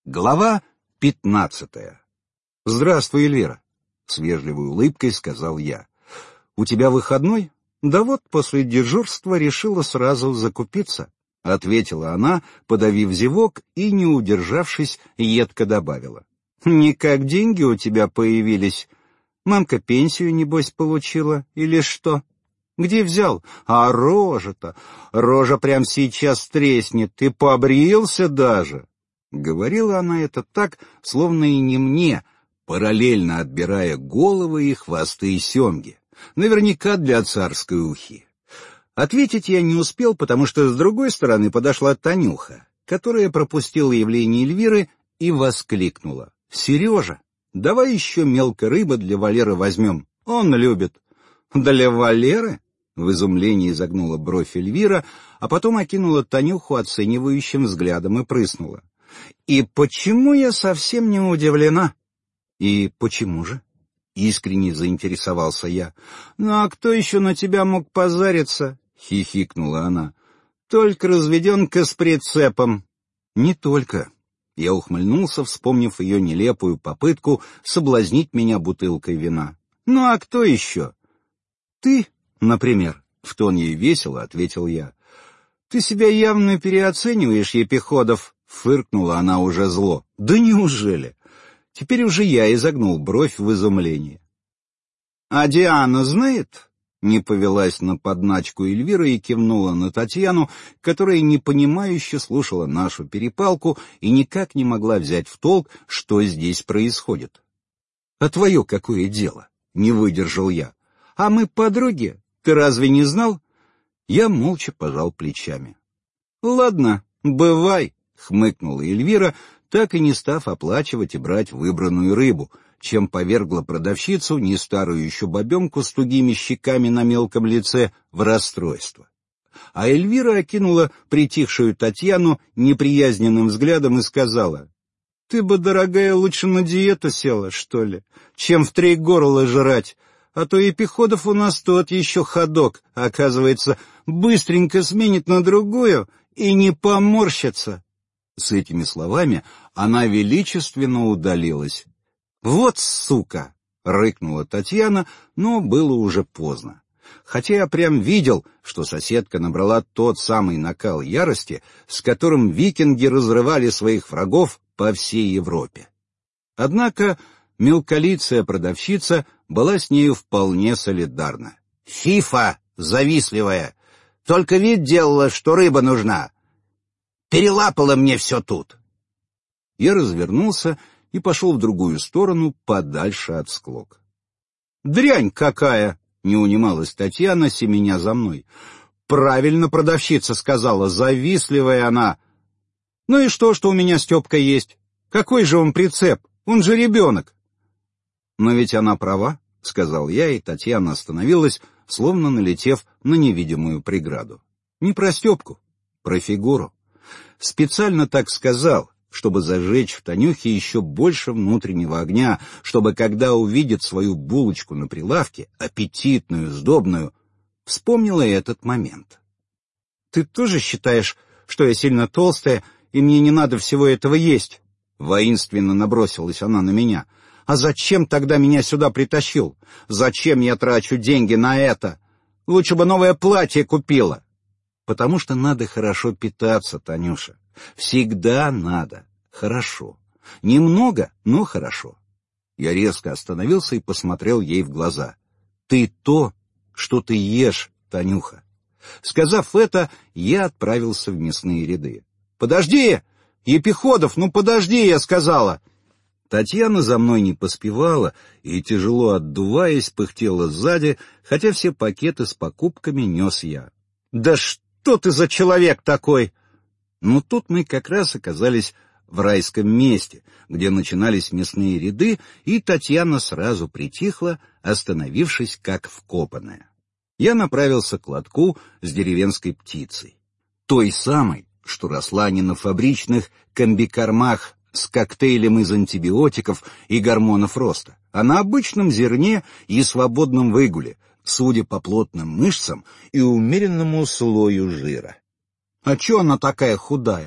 Глава 15. «Здравствуй, Эльвира», — с вежливой улыбкой сказал я. «У тебя выходной?» «Да вот, после дежурства решила сразу закупиться», — ответила она, подавив зевок и, не удержавшись, едко добавила. «Никак деньги у тебя появились. Мамка пенсию, небось, получила или что? Где взял? А рожа-то! Рожа прям сейчас треснет. Ты побрился даже!» Говорила она это так, словно и не мне, параллельно отбирая головы и хвосты и семги. Наверняка для царской ухи. Ответить я не успел, потому что с другой стороны подошла Танюха, которая пропустила явление Эльвиры и воскликнула. «Сережа, давай еще мелкой рыбы для Валеры возьмем, он любит». «Для Валеры?» — в изумлении загнула бровь Эльвира, а потом окинула Танюху оценивающим взглядом и прыснула. «И почему я совсем не удивлена?» «И почему же?» — искренне заинтересовался я. «Ну а кто еще на тебя мог позариться?» — хихикнула она. «Только разведенка с прицепом». «Не только». Я ухмыльнулся, вспомнив ее нелепую попытку соблазнить меня бутылкой вина. «Ну а кто еще?» «Ты, например», — в тон ей весело ответил я. «Ты себя явно переоцениваешь, Епиходов», — фыркнула она уже зло. «Да неужели?» Теперь уже я изогнул бровь в изумлении. «А Диана знает?» — не повелась на подначку Эльвира и кивнула на Татьяну, которая непонимающе слушала нашу перепалку и никак не могла взять в толк, что здесь происходит. «А твое какое дело?» — не выдержал я. «А мы подруги, ты разве не знал?» Я молча пожал плечами. «Ладно, бывай», — хмыкнула Эльвира, так и не став оплачивать и брать выбранную рыбу, чем повергла продавщицу, не старую еще бабенку с тугими щеками на мелком лице, в расстройство. А Эльвира окинула притихшую Татьяну неприязненным взглядом и сказала: «Ты бы, дорогая, лучше на диету села, что ли, чем в 3 горла жрать, а то Епиходов у нас тот еще ходок, оказывается, быстренько сменит на другую и не поморщится». С этими словами она величественно удалилась. «Вот сука!» — рыкнула Татьяна, но было уже поздно. Хотя я прям видел, что соседка набрала тот самый накал ярости, с которым викинги разрывали своих врагов по всей Европе. Однако мелколицая продавщица была с нею вполне солидарна. «Фифа завистливая! Только вид делала, что рыба нужна! Перелапала мне все тут!» Я развернулся и пошел в другую сторону, подальше от склок. «Дрянь какая!» — не унималась Татьяна, семеня за мной. «Правильно продавщица сказала, завистливая она!» «Ну и что у меня Степка есть? Какой же он прицеп? Он же ребенок!» «Но ведь она права», — сказал я, и Татьяна остановилась, словно налетев на невидимую преграду. «Не про Степку, про фигуру. Специально так сказал, чтобы зажечь в Танюхе еще больше внутреннего огня, чтобы, когда увидит свою булочку на прилавке, аппетитную, сдобную, вспомнила этот момент. «Ты тоже считаешь, что я сильно толстая, и мне не надо всего этого есть?» Воинственно набросилась она на меня. «А зачем тогда меня сюда притащил? Зачем я трачу деньги на это? Лучше бы новое платье купила». «Потому что надо хорошо питаться, Танюша. Всегда надо. Хорошо. Немного, но хорошо». Я резко остановился и посмотрел ей в глаза. «Ты то, что ты ешь, Танюха». Сказав это, я отправился в мясные ряды. «Подожди! Епиходов, ну подожди, я сказала!» Татьяна за мной не поспевала и, тяжело отдуваясь, пыхтела сзади, хотя все пакеты с покупками нес я. «Да что ты за человек такой?» Но тут мы как раз оказались в райском месте, где начинались мясные ряды, и Татьяна сразу притихла, остановившись как вкопанная. Я направился к лотку с деревенской птицей. Той самой, что росла не на фабричных комбикормах с коктейлем из антибиотиков и гормонов роста, а на обычном зерне и свободном выгуле, судя по плотным мышцам и умеренному слою жира. «А чё она такая худая?»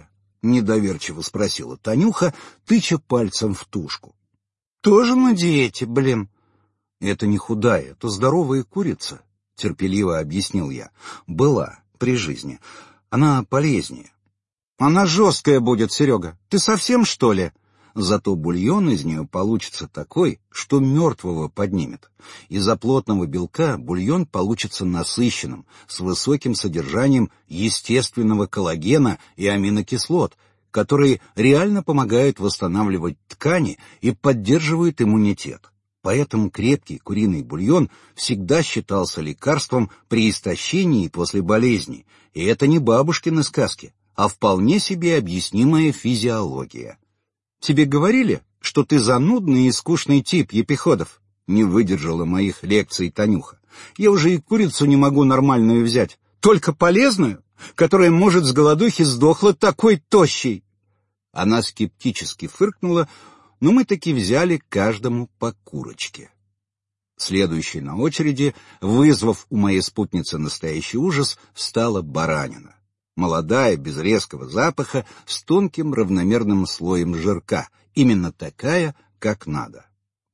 недоверчиво спросила Танюха, тыча пальцем в тушку. Тоже на диете, блин. Это не худая, это здоровая курица, терпеливо объяснил я. Была при жизни. Она полезнее. Она жесткая будет, Серега. Ты совсем, что ли? Зато бульон из нее получится такой, что мертвого поднимет. Из-за плотного белка бульон получится насыщенным, с высоким содержанием естественного коллагена и аминокислот, которые реально помогают восстанавливать ткани и поддерживают иммунитет. Поэтому крепкий куриный бульон всегда считался лекарством при истощении после болезни. И это не бабушкины сказки, а вполне себе объяснимая физиология. «Тебе говорили, что ты занудный и скучный тип, Епиходов?» Не выдержала моих лекций Танюха. «Я уже и курицу не могу нормальную взять, только полезную, которая, может, с голодухи сдохла такой тощей». Она скептически фыркнула, но мы таки взяли каждому по курочке. Следующей на очереди, вызвав у моей спутницы настоящий ужас, стала баранина. Молодая, без резкого запаха, с тонким равномерным слоем жирка, именно такая, как надо.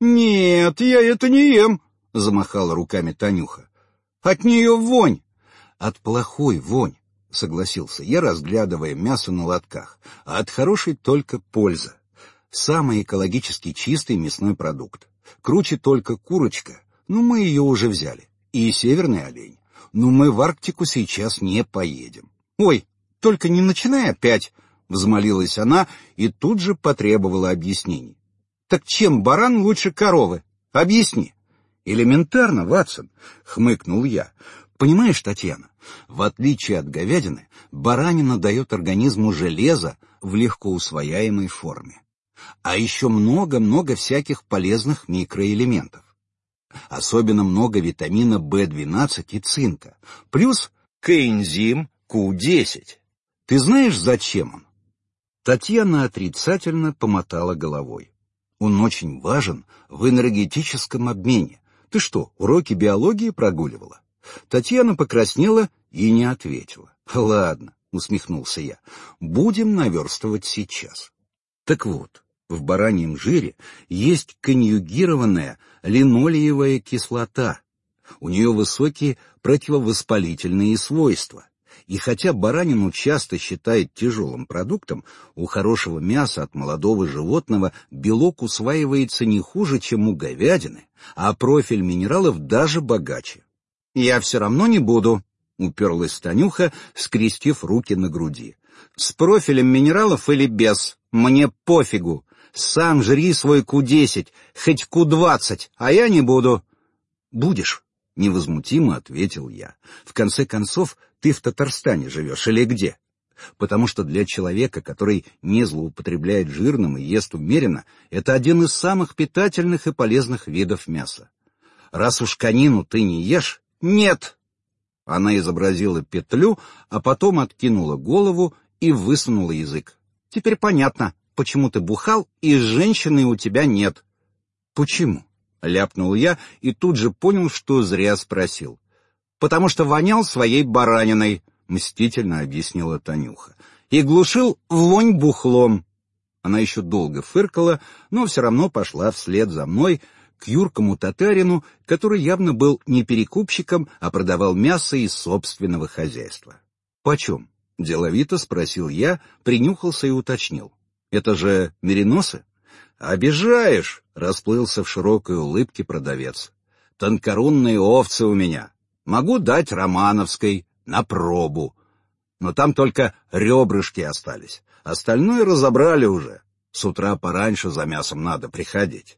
«Нет, я это не ем», — замахала руками Танюха. «От нее вонь». «От плохой вонь», — согласился я, разглядывая мясо на лотках, «а от хорошей только польза. Самый экологически чистый мясной продукт. Круче только курочка, но мы ее уже взяли. И северный олень. Но мы в Арктику сейчас не поедем». «Ой, только не начинай опять», — взмолилась она и тут же потребовала объяснений. «Так чем баран лучше коровы? Объясни». «Элементарно, Ватсон», — хмыкнул я. «Понимаешь, Татьяна, в отличие от говядины, баранина дает организму железо в легко усвояемой форме. А еще много-много всяких полезных микроэлементов. Особенно много витамина В12 и цинка. Плюс коэнзим Q10. Ты знаешь, зачем он?» Татьяна отрицательно помотала головой. «Он очень важен в энергетическом обмене. Ты что, уроки биологии прогуливала?» Татьяна покраснела и не ответила. «Ладно», — усмехнулся я, — «будем наверстывать сейчас». Так вот, в бараньем жире есть конъюгированная линолеевая кислота. У нее высокие противовоспалительные свойства. И хотя баранину часто считают тяжелым продуктом, у хорошего мяса от молодого животного белок усваивается не хуже, чем у говядины, а профиль минералов даже богаче. «Я все равно не буду», — уперлась Танюха, скрестив руки на груди. «С профилем минералов или без, мне пофигу. Сам жри свой Q10, хоть Q20, а я не буду». «Будешь», — невозмутимо ответил я. «В конце концов, ты в Татарстане живешь или где? Потому что для человека, который не злоупотребляет жирным и ест умеренно, это один из самых питательных и полезных видов мяса. Раз уж конину ты не ешь...» «Нет!» Она изобразила петлю, а потом откинула голову и высунула язык. «Теперь понятно, почему ты бухал, и женщины у тебя нет». «Почему?» — ляпнул я и тут же понял, что зря спросил. «Потому что вонял своей бараниной», — мстительно объяснила Танюха, «и глушил вонь бухлом». Она еще долго фыркала, но все равно пошла вслед за мной к юркому татарину, который явно был не перекупщиком, а продавал мясо из собственного хозяйства. «Почем?» — деловито спросил я, принюхался и уточнил. «Это же мериносы?» «Обижаешь!» — расплылся в широкой улыбке продавец. «Тонкорунные овцы у меня. Могу дать романовской, на пробу. Но там только ребрышки остались. Остальное разобрали уже. С утра пораньше за мясом надо приходить».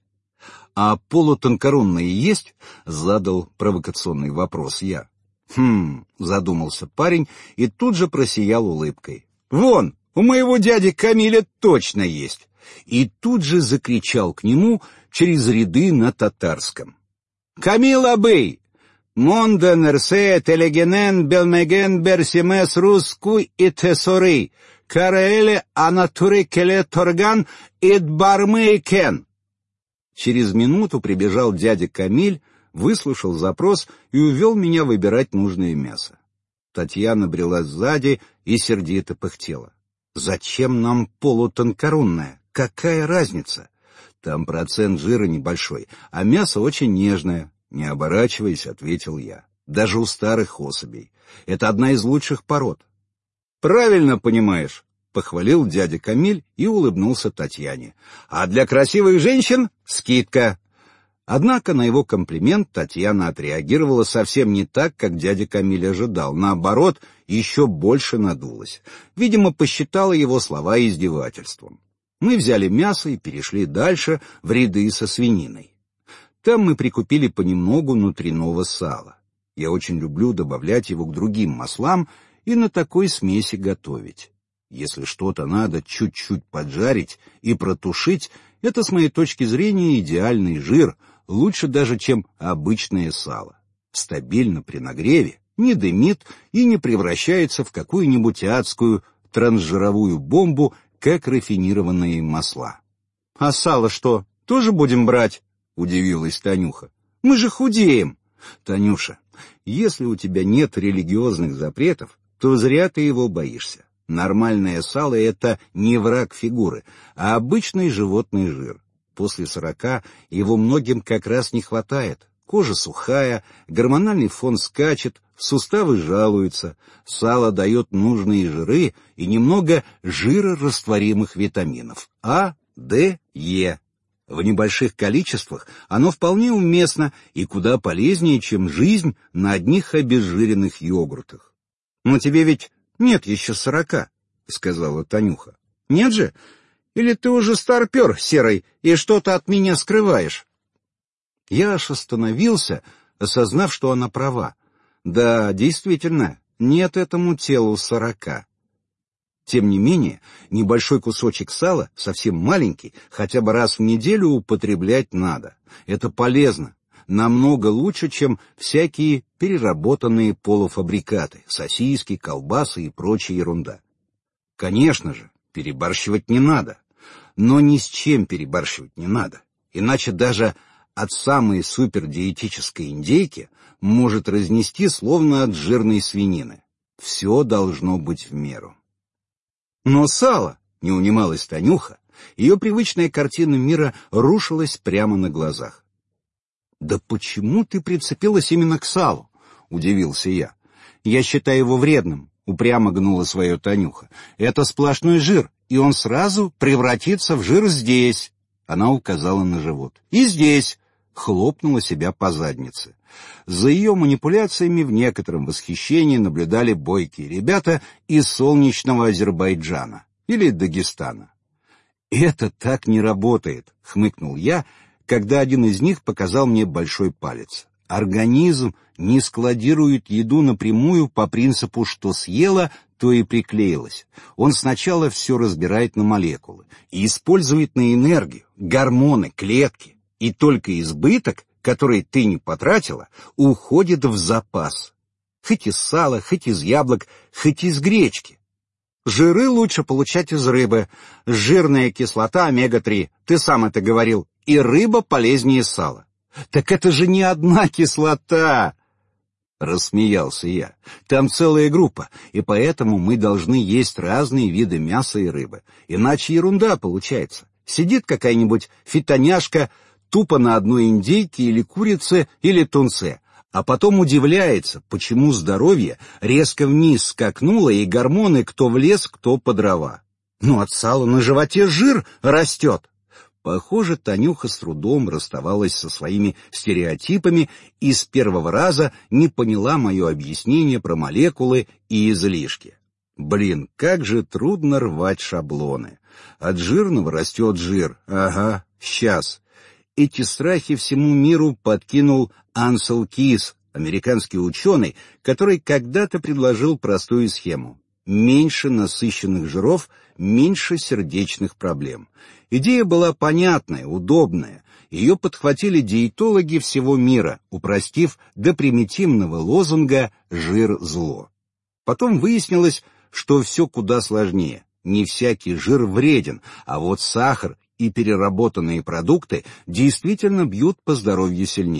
«А полутонкорунные есть?» — задал провокационный вопрос я. Задумался парень и тут же просиял улыбкой. «Вон, у моего дяди Камиля точно есть!» И тут же закричал к нему через ряды на татарском. «Камил абый! Монда нерсе телегенен белмеген берсимес рускуй и тесоры, караэле анатуре келе торган ит бармы кен». Через минуту прибежал дядя Камиль, выслушал запрос и увел меня выбирать нужное мясо. Татьяна брела сзади и сердито пыхтела. Зачем нам полутонкорунная? Какая разница? Там процент жира небольшой, а мясо очень нежное. Не оборачиваясь, ответил я. Даже у старых особей. Это одна из лучших пород. Правильно понимаешь, похвалил дядя Камиль и улыбнулся Татьяне. А для красивых женщин скидка. Однако на его комплимент Татьяна отреагировала совсем не так, как дядя Камиль ожидал. Наоборот, еще больше надулась. Видимо, посчитала его слова издевательством. Мы взяли мясо и перешли дальше в ряды со свининой. Там мы прикупили понемногу внутреннего сала. Я очень люблю добавлять его к другим маслам и на такой смеси готовить. Если что-то надо чуть-чуть поджарить и протушить, это, с моей точки зрения, идеальный жир, лучше даже, чем обычное сало. Стабильно при нагреве, не дымит и не превращается в какую-нибудь адскую трансжировую бомбу, как рафинированные масла. — А сало что, тоже будем брать? — удивилась Танюха. — Мы же худеем. — Танюша, если у тебя нет религиозных запретов, то зря ты его боишься. Нормальное сало — это не враг фигуры, а обычный животный жир. После 40 его многим как раз не хватает. Кожа сухая, гормональный фон скачет, суставы жалуются. Сало дает нужные жиры и немного жирорастворимых витаминов А, Д, Е. В небольших количествах оно вполне уместно и куда полезнее, чем жизнь на одних обезжиренных йогуртах. — Но тебе ведь нет еще 40, — сказала Танюха. — Нет же? Или ты уже старпер серый и что-то от меня скрываешь? Я аж остановился, осознав, что она права. Да, действительно, нет этому телу 40. Тем не менее, небольшой кусочек сала, совсем маленький, хотя бы раз в неделю употреблять надо. Это полезно, намного лучше, чем всякие переработанные полуфабрикаты, сосиски, колбасы и прочая ерунда. Конечно же, перебарщивать не надо, но ни с чем перебарщивать не надо, иначе даже от самой супердиетической индейки может разнести словно от жирной свинины. Все должно быть в меру. Но сало, не унималась Танюха, ее привычная картина мира рушилась прямо на глазах. «Да почему ты прицепилась именно к салу?» — удивился я. «Я считаю его вредным», — упрямо гнула свое Танюха. «Это сплошной жир, и он сразу превратится в жир здесь». Она указала на живот. «И здесь», — хлопнула себя по заднице. За ее манипуляциями в некотором восхищении наблюдали бойкие ребята из солнечного Азербайджана или Дагестана. «Это так не работает», — хмыкнул я, когда один из них показал мне большой палец. «Организм не складирует еду напрямую по принципу, что съела, то и приклеилось. Он сначала все разбирает на молекулы и использует на энергию, гормоны, клетки, и только избыток, который ты не потратила, уходит в запас. Хоть из сала, хоть из яблок, хоть из гречки. Жиры лучше получать из рыбы. Жирная кислота омега-3, ты сам это говорил, и рыба полезнее сала. Так это же не одна кислота!» Рассмеялся я. «Там целая группа, и поэтому мы должны есть разные виды мяса и рыбы. Иначе ерунда получается. Сидит какая-нибудь фитоняшка тупо на одной индейке или курице или тунце, а потом удивляется, почему здоровье резко вниз скакнуло и гормоны кто в лес, кто по дрова. Ну, от сала на животе жир растет». Похоже, Танюха с трудом расставалась со своими стереотипами и с первого раза не поняла мое объяснение про молекулы и излишки. Блин, как же трудно рвать шаблоны. От жирного растет жир. Ага, сейчас. Эти страхи всему миру подкинул Ансел Кис, американский ученый, который когда-то предложил простую схему. Меньше насыщенных жиров, меньше сердечных проблем. Идея была понятная, удобная. Ее подхватили диетологи всего мира, упростив до примитивного лозунга «жир – зло». Потом выяснилось, что все куда сложнее. Не всякий жир вреден, а вот сахар и переработанные продукты действительно бьют по здоровью сильнее.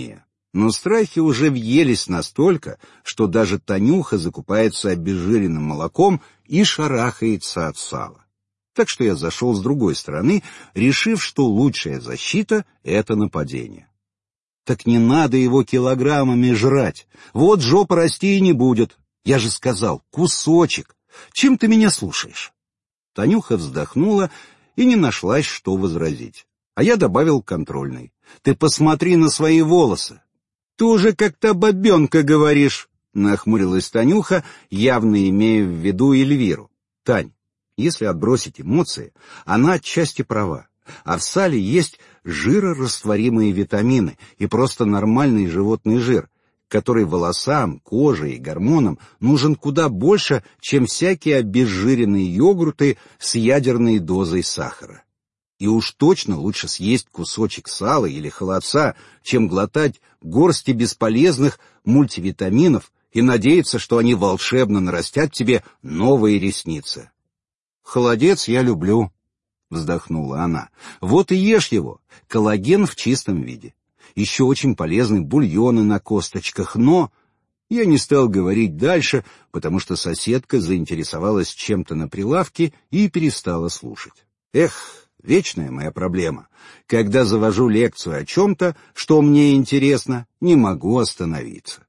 Но страхи уже въелись настолько, что даже Танюха закупается обезжиренным молоком и шарахается от сала. Так что я зашел с другой стороны, решив, что лучшая защита — это нападение. Так не надо его килограммами жрать. Вот жопа расти и не будет. Я же сказал, кусочек. Чем ты меня слушаешь? Танюха вздохнула и не нашлась, что возразить. А я добавил контрольный. Ты посмотри на свои волосы. Ты уже как та бабенка говоришь, нахмурилась Танюха, явно имея в виду Эльвиру. Тань, если отбросить эмоции, она отчасти права. А в сале есть жирорастворимые витамины и просто нормальный животный жир, который волосам, коже и гормонам нужен куда больше, чем всякие обезжиренные йогурты с ядерной дозой сахара. И уж точно лучше съесть кусочек сала или холодца, чем глотать горсти бесполезных мультивитаминов и надеяться, что они волшебно нарастят тебе новые ресницы. «Холодец я люблю», — вздохнула она. «Вот и ешь его, коллаген в чистом виде. Еще очень полезны бульоны на косточках, но...» Я не стал говорить дальше, потому что соседка заинтересовалась чем-то на прилавке и перестала слушать. Эх, вечная моя проблема. Когда завожу лекцию о чем-то, что мне интересно, не могу остановиться.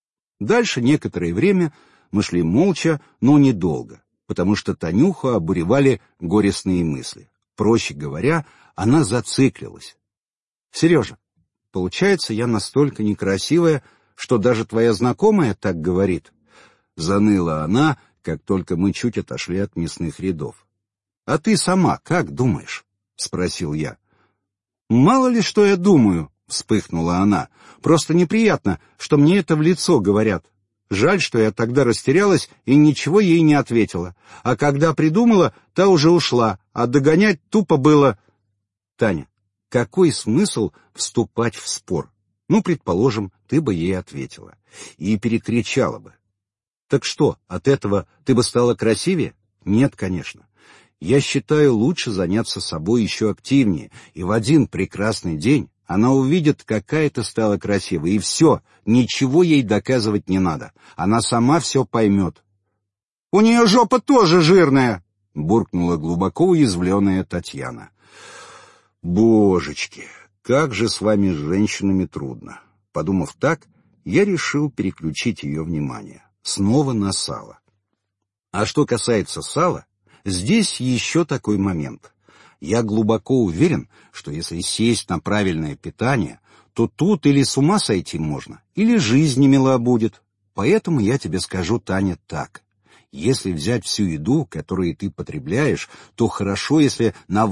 Дальше некоторое время мы шли молча, но недолго, потому что Танюху обуревали горестные мысли. Проще говоря, она зациклилась. «Сережа, получается, я настолько некрасивая, что даже твоя знакомая так говорит?» Заныла она, как только мы чуть отошли от мясных рядов. «А ты сама как думаешь?» — спросил я. «Мало ли, что я думаю», — вспыхнула она. «Просто неприятно, что мне это в лицо говорят. Жаль, что я тогда растерялась и ничего ей не ответила. А когда придумала, та уже ушла, а догонять тупо было...» «Таня, какой смысл вступать в спор? Ну, предположим, ты бы ей ответила и перекричала бы. Так что, от этого ты бы стала красивее? Нет, конечно. Я считаю, лучше заняться собой еще активнее, и в один прекрасный день она увидит, какая ты стала красивой, и все, ничего ей доказывать не надо. Она сама все поймет». «У нее жопа тоже жирная», — буркнула глубоко уязвленная Татьяна. «Божечки, как же с вами, женщинами, трудно». Подумав так, я решил переключить ее внимание. Снова на сало. А что касается сала, здесь еще такой момент. Я глубоко уверен, что если сесть на правильное питание, то тут или с ума сойти можно, или жизнь немила будет. Поэтому я тебе скажу, Таня, так. Если взять всю еду, которую ты потребляешь, то хорошо, если на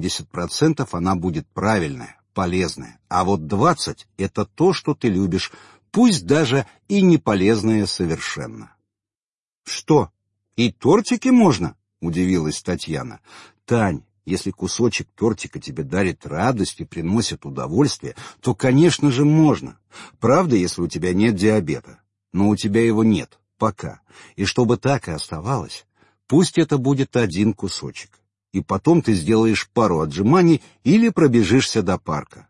80% она будет правильная, полезная. А вот 20% — это то, что ты любишь, пусть даже и не полезное совершенно. «Что, и тортики можно?» — удивилась Татьяна. «Тань, если кусочек тортика тебе дарит радость и приносит удовольствие, то, конечно же, можно. Правда, если у тебя нет диабета. Но у тебя его нет. Пока. И чтобы так и оставалось, пусть это будет один кусочек. И потом ты сделаешь пару отжиманий или пробежишься до парка».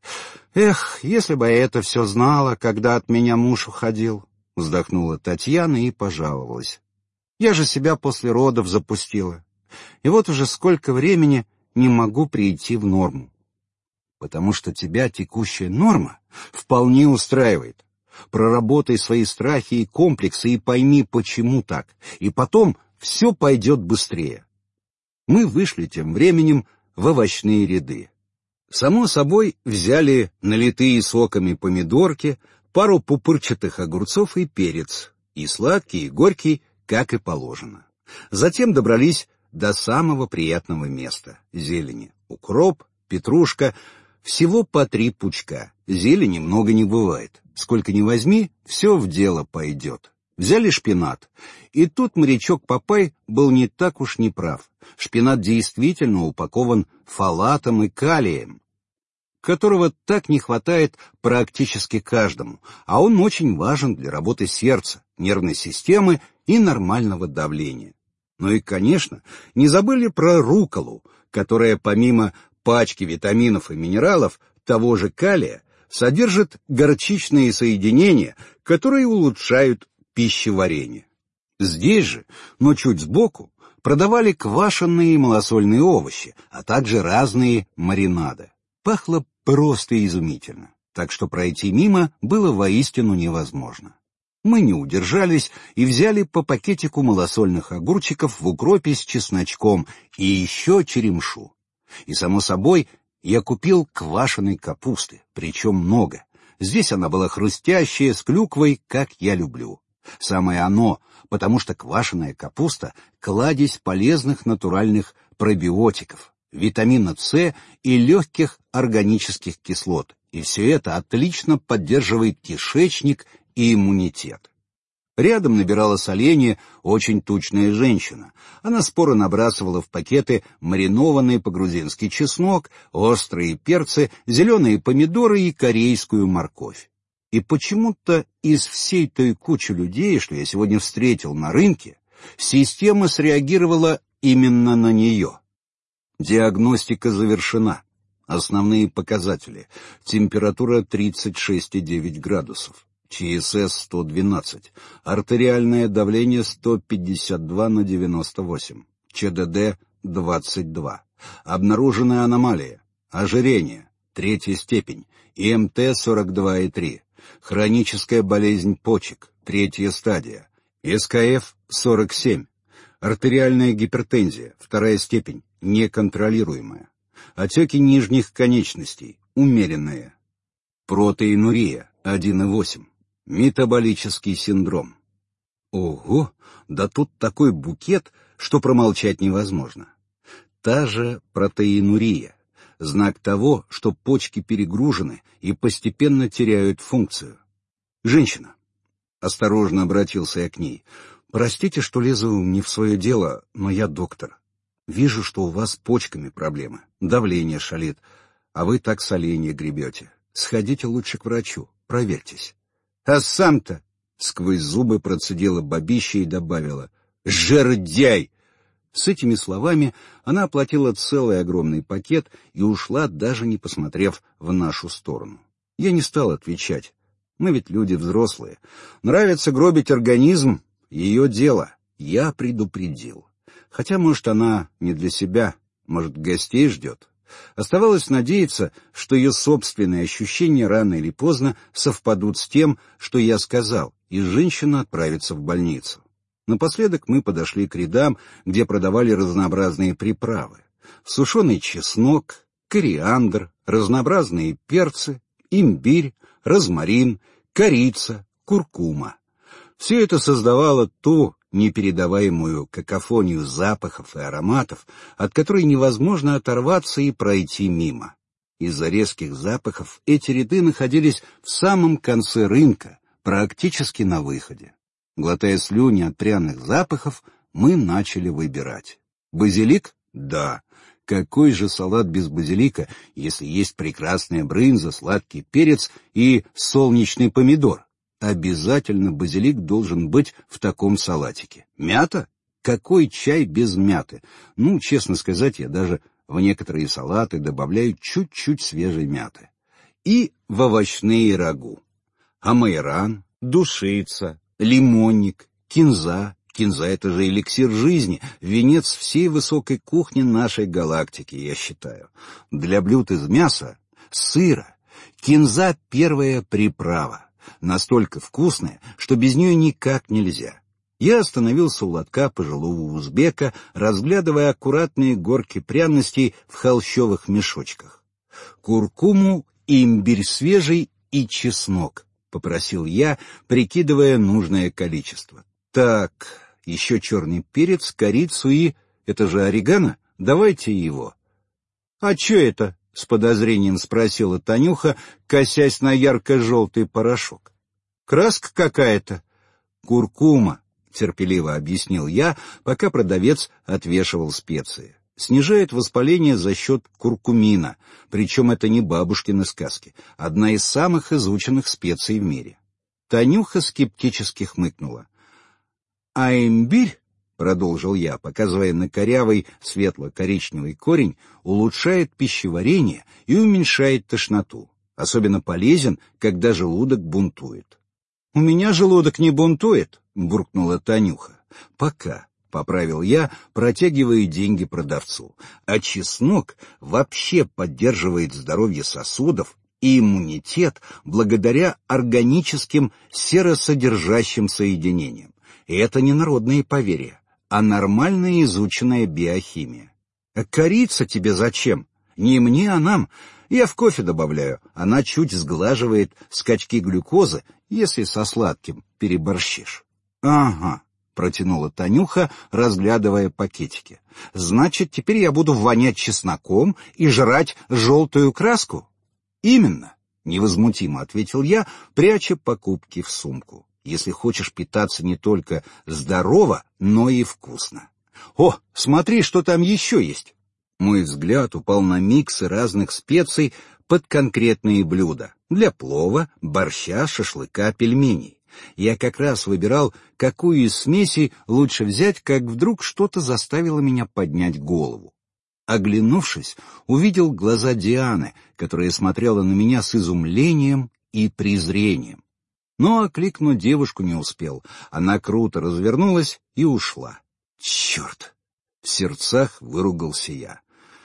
«Эх, если бы я это все знала, когда от меня муж уходил», — вздохнула Татьяна и пожаловалась. «Я же себя после родов запустила. И вот уже сколько времени не могу прийти в норму». «Потому что тебя текущая норма вполне устраивает. Проработай свои страхи и комплексы и пойми, почему так, и потом все пойдет быстрее». Мы вышли тем временем в овощные ряды. Само собой, взяли налитые соками помидорки, пару пупырчатых огурцов и перец, и сладкий, и горький, как и положено. Затем добрались до самого приятного места — зелени. Укроп, петрушка, всего по 3 пучка. Зелени много не бывает. Сколько ни возьми, все в дело пойдет. Взяли шпинат. И тут морячок Папай был не так уж не прав. Шпинат действительно упакован фолатом и калием, которого так не хватает практически каждому, а он очень важен для работы сердца, нервной системы и нормального давления. Ну и, конечно, не забыли про рукколу, которая помимо пачки витаминов и минералов, того же калия, содержит горчичные соединения, которые улучшают пищеварение. Здесь же, но чуть сбоку, продавали квашеные малосольные овощи, а также разные маринады. Пахло просто изумительно, так что пройти мимо было воистину невозможно. Мы не удержались и взяли по пакетику малосольных огурчиков в укропе с чесночком и еще черемшу. И, само собой, я купил квашеной капусты, причем много. Здесь она была хрустящая, с клюквой, как я люблю. Самое оно, потому что квашеная капуста — кладезь полезных натуральных пробиотиков, витамина С и легких органических кислот, и все это отлично поддерживает кишечник и иммунитет. Рядом набирала соленье очень тучная женщина. Она споро набрасывала в пакеты маринованный по-грузински чеснок, острые перцы, зеленые помидоры и корейскую морковь. И почему-то из всей той кучи людей, что я сегодня встретил на рынке, система среагировала именно на нее. Диагностика завершена. Основные показатели. Температура 36,9 градусов. ЧСС 112, артериальное давление 152/98, ЧДД 22. Обнаружена аномалия, ожирение, 3-я степень, ИМТ 42,3, хроническая болезнь почек, 3-я стадия, СКФ 47, артериальная гипертензия, 2-я степень, неконтролируемая, отеки нижних конечностей, умеренные, протеинурия 1,8. Метаболический синдром. Ого, да тут такой букет, что промолчать невозможно. Та же протеинурия, знак того, что почки перегружены и постепенно теряют функцию. Женщина. Осторожно обратился я к ней. Простите, что лезу не в свое дело, но я доктор. Вижу, что у вас с почками проблемы, давление шалит, а вы так соленья гребете. Сходите лучше к врачу, проверьтесь. А сам-то, сквозь зубы процедила бабища и добавила: «Жердяй!» С этими словами она оплатила целый огромный пакет и ушла, даже не посмотрев в нашу сторону. Я не стал отвечать. Мы ведь люди взрослые. Нравится гробить организм — ее дело. Я предупредил. Хотя, может, она не для себя, может, гостей ждет. Оставалось надеяться, что ее собственные ощущения рано или поздно совпадут с тем, что я сказал, и женщина отправится в больницу. Напоследок мы подошли к рядам, где продавали разнообразные приправы. Сушеный чеснок, кориандр, разнообразные перцы, имбирь, розмарин, корица, куркума. Все это создавало ту непередаваемую какофонию запахов и ароматов, от которой невозможно оторваться и пройти мимо. Из-за резких запахов эти ряды находились в самом конце рынка, практически на выходе. Глотая слюни от пряных запахов, мы начали выбирать. Базилик? Да. Какой же салат без базилика, если есть прекрасная брынза, сладкий перец и солнечный помидор? Обязательно базилик должен быть в таком салатике. Мята? Какой чай без мяты? Ну, честно сказать, я даже в некоторые салаты добавляю чуть-чуть свежей мяты. И в овощные рагу. Амайран, душица, лимонник, кинза. Кинза — это же эликсир жизни, венец всей высокой кухни нашей галактики, я считаю. Для блюд из мяса, сыра, кинза — первая приправа. Настолько вкусная, что без нее никак нельзя. Я остановился у лотка пожилого узбека, разглядывая аккуратные горки пряностей в холщовых мешочках. «Куркуму, имбирь свежий и чеснок», — попросил я, прикидывая нужное количество. «Так, еще черный перец, корицу и... это же орегано? Давайте его». «А че это?» — с подозрением спросила Танюха, косясь на ярко-желтый порошок. «Краска какая-то». «Куркума», — терпеливо объяснил я, пока продавец отвешивал специи. «Снижает воспаление за счет куркумина, причем это не бабушкины сказки, одна из самых изученных специй в мире». Танюха скептически хмыкнула. «А имбирь, — продолжил я, показывая на корявый светло-коричневый корень, — улучшает пищеварение и уменьшает тошноту. Особенно полезен, когда желудок бунтует. «У меня желудок не бунтует», — буркнула Танюха. «Пока», — поправил я, протягивая деньги продавцу. «А чеснок вообще поддерживает здоровье сосудов и иммунитет благодаря органическим серосодержащим соединениям. И это не народные поверья, а нормальная изученная биохимия. А корица тебе зачем? Не мне, а нам. Я в кофе добавляю, она чуть сглаживает скачки глюкозы, если со сладким переборщишь». «Ага», — протянула Танюха, разглядывая пакетики. «Значит, теперь я буду вонять чесноком и жрать желтую краску?» «Именно», — невозмутимо ответил я, пряча покупки в сумку. «Если хочешь питаться не только здорово, но и вкусно. О, смотри, что там еще есть!» Мой взгляд упал на миксы разных специй под конкретные блюда. Для плова, борща, шашлыка, пельменей. Я как раз выбирал, какую из смесей лучше взять, как вдруг что-то заставило меня поднять голову. Оглянувшись, увидел глаза Дианы, которая смотрела на меня с изумлением и презрением. Но окликнуть девушку не успел. Она круто развернулась и ушла. «Черт!» — в сердцах выругался я.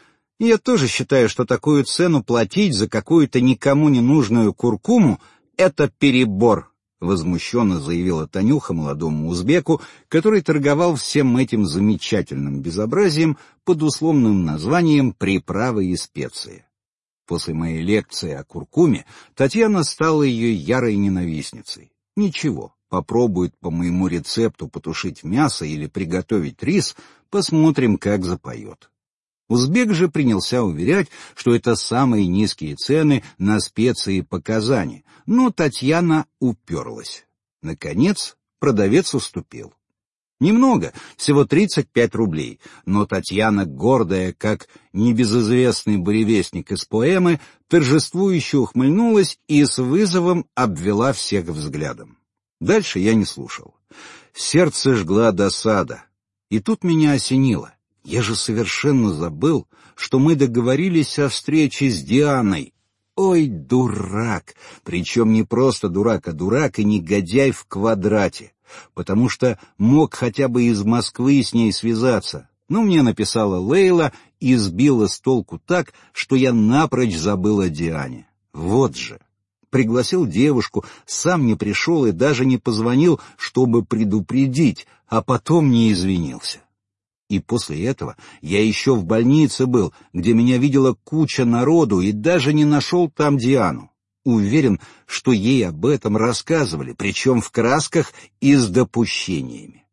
«Я тоже считаю, что такую цену платить за какую-то никому не нужную куркуму — это перебор», — возмущенно заявила Танюха молодому узбеку, который торговал всем этим замечательным безобразием под условным названием «приправы и специи». После моей лекции о куркуме Татьяна стала ее ярой ненавистницей. Ничего, попробует по моему рецепту потушить мясо или приготовить рис, посмотрим, как запоет. Узбек же принялся уверять, что это самые низкие цены на специи по Казани, но Татьяна уперлась. Наконец, продавец уступил. Немного, всего 35 рублей, но Татьяна, гордая, как небезызвестный буревестник из поэмы, торжествующе ухмыльнулась и с вызовом обвела всех взглядом. Дальше я не слушал. Сердце жгла досада. И тут меня осенило. Я же совершенно забыл, что мы договорились о встрече с Дианой. Ой, дурак! Причем не просто дурак, а дурак и негодяй в квадрате. Потому что мог хотя бы из Москвы с ней связаться. Но мне написала Лейла и сбила с толку так, что я напрочь забыл о Диане. Вот же! Пригласил девушку, сам не пришел и даже не позвонил, чтобы предупредить, а потом не извинился. И после этого я еще в больнице был, где меня видела куча народу, и даже не нашел там Диану. Уверен, что ей об этом рассказывали, причем в красках и с допущениями.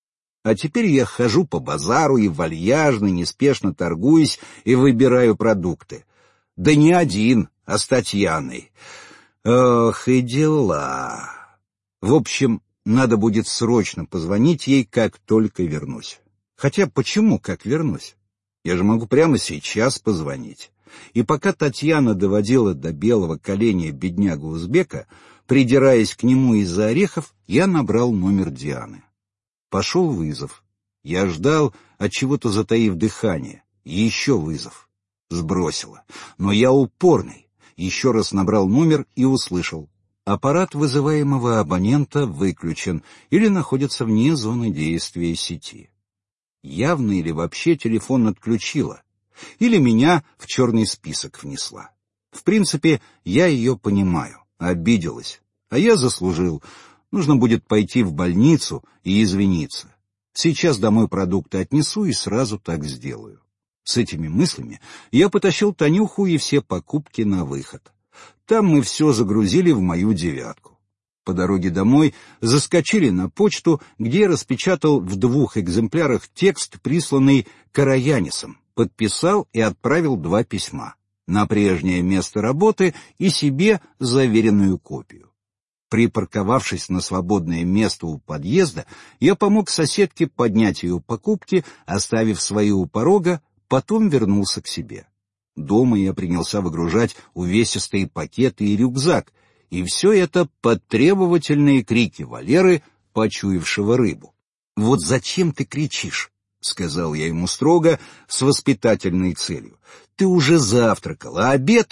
А теперь я хожу по базару и вальяжно, неспешно торгуюсь и выбираю продукты. Да не один, а с Татьяной. Ох, и дела. В общем, надо будет срочно позвонить ей, как только вернусь. Хотя почему, как вернусь? Я же могу прямо сейчас позвонить. И пока Татьяна доводила до белого коленя беднягу-узбека, придираясь к нему из-за орехов, я набрал номер Дианы. Пошел вызов. Я ждал, отчего-то затаив дыхание. Еще вызов. Сбросило. Но я упорный. Еще раз набрал номер и услышал. Аппарат вызываемого абонента выключен или находится вне зоны действия сети. Явно или вообще телефон отключила, или меня в черный список внесла. В принципе, я ее понимаю, обиделась, а я заслужил. Нужно будет пойти в больницу и извиниться. Сейчас домой продукты отнесу и сразу так сделаю. С этими мыслями я потащил Танюху и все покупки на выход. Там мы все загрузили в мою девятку. По дороге домой заскочили на почту, где я распечатал в 2 экземплярах текст, присланный Караянисом, подписал и отправил 2 письма на прежнее место работы и себе заверенную копию. Припарковавшись на свободное место у подъезда, я помог соседке поднять ее покупки, оставив свои у порога, потом вернулся к себе. Дома я принялся выгружать увесистые пакеты и рюкзак, и все это под требовательные крики Валеры, почуявшего рыбу. «Вот зачем ты кричишь?» — сказал я ему строго, с воспитательной целью. «Ты уже завтракал, а обед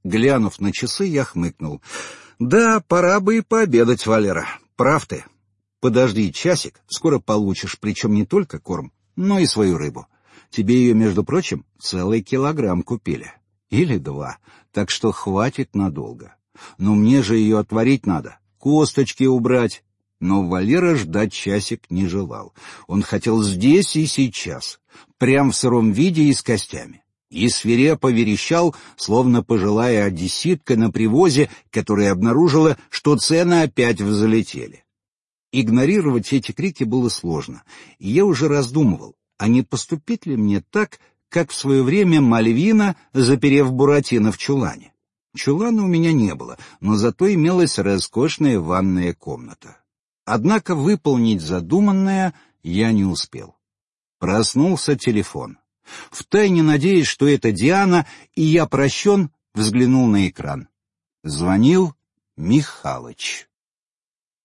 Глянув на часы, я хмыкнул. Да, пора бы и пообедать, Валера. Прав ты. Подожди часик, скоро получишь, причем не только корм, но и свою рыбу. Тебе ее, между прочим, целый килограмм купили. Или 2, так что хватит надолго. Но мне же ее отварить надо, косточки убрать. Но Валера ждать часик не желал. Он хотел здесь и сейчас, прям в сыром виде и с костями. И свирепо верещал, словно пожилая одесситка на привозе, которая обнаружила, что цены опять взлетели. Игнорировать эти крики было сложно, и я уже раздумывал, а не поступить ли мне так, как в свое время Мальвина, заперев Буратино в чулане. Чулана у меня не было, но зато имелась роскошная ванная комната. Однако выполнить задуманное я не успел. Проснулся телефон. Втайне надеясь, что это Диана, и я прощен, взглянул на экран. Звонил Михалыч.